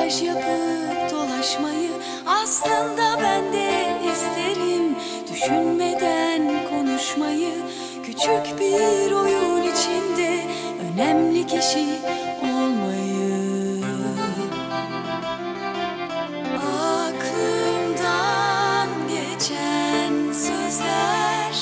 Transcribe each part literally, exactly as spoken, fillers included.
Makyaj yapıp dolaşmayı aslında ben de isterim. Düşünmeden konuşmayı, küçük bir oyun içinde önemli kişi olmayı. Aklımdan geçen sözler,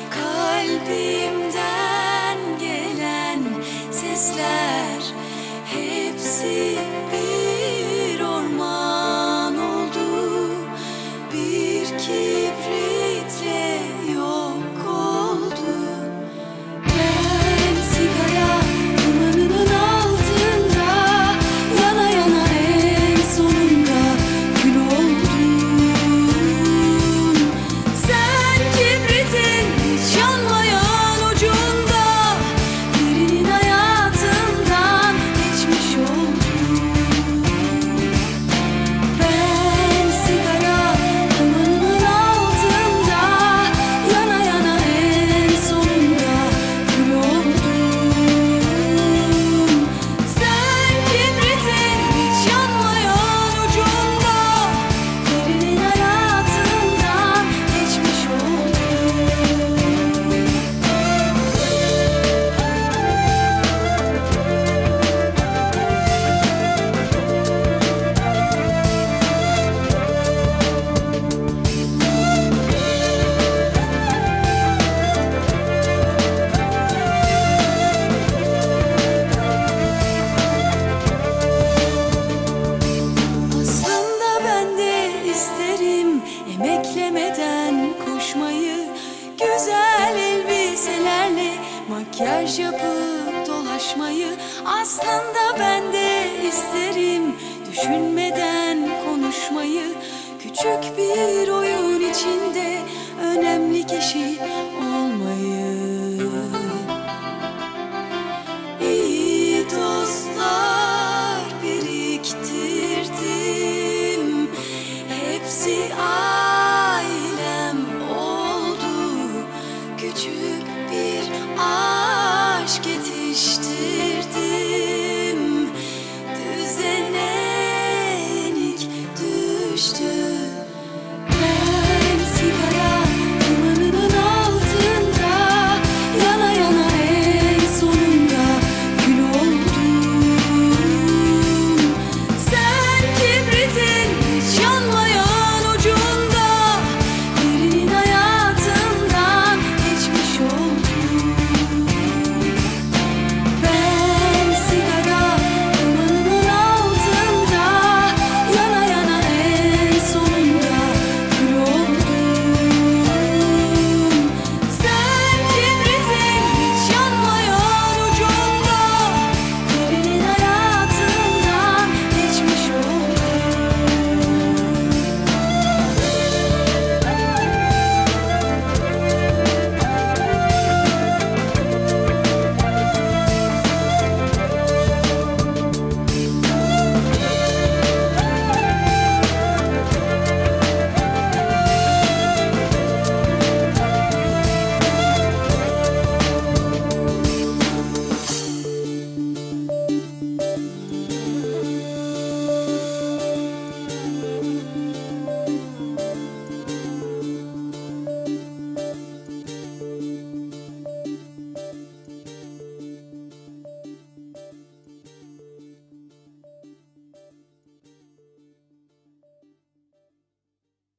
kalbimden gelen sesler, hepsi bir orman oldu, bir kibritle yok oldu. Ben sigara dumanının altında yana yana en sonunda kül oldum. Sen kibritin hiç yanmayan ucunda birinin hayatından geçmiş oldum. Ben sigara dumanının altında yana yana en sonunda kül oldum. Sen kibritin hiç yanmayan ucunda birinin hayatından geçmiş oldum. Aslında ben de isterim emeklemeden koşmayı, güzel elbiselerle makyaj yapıp dolaşmayı. Aslında ben de isterim düşünmeden konuşmayı, küçük bir oyun içinde önemli kişi olmayı. İyi dostlar biriktirdim, hepsi ailem oldu. Küçük bir aşk yetiştirdim.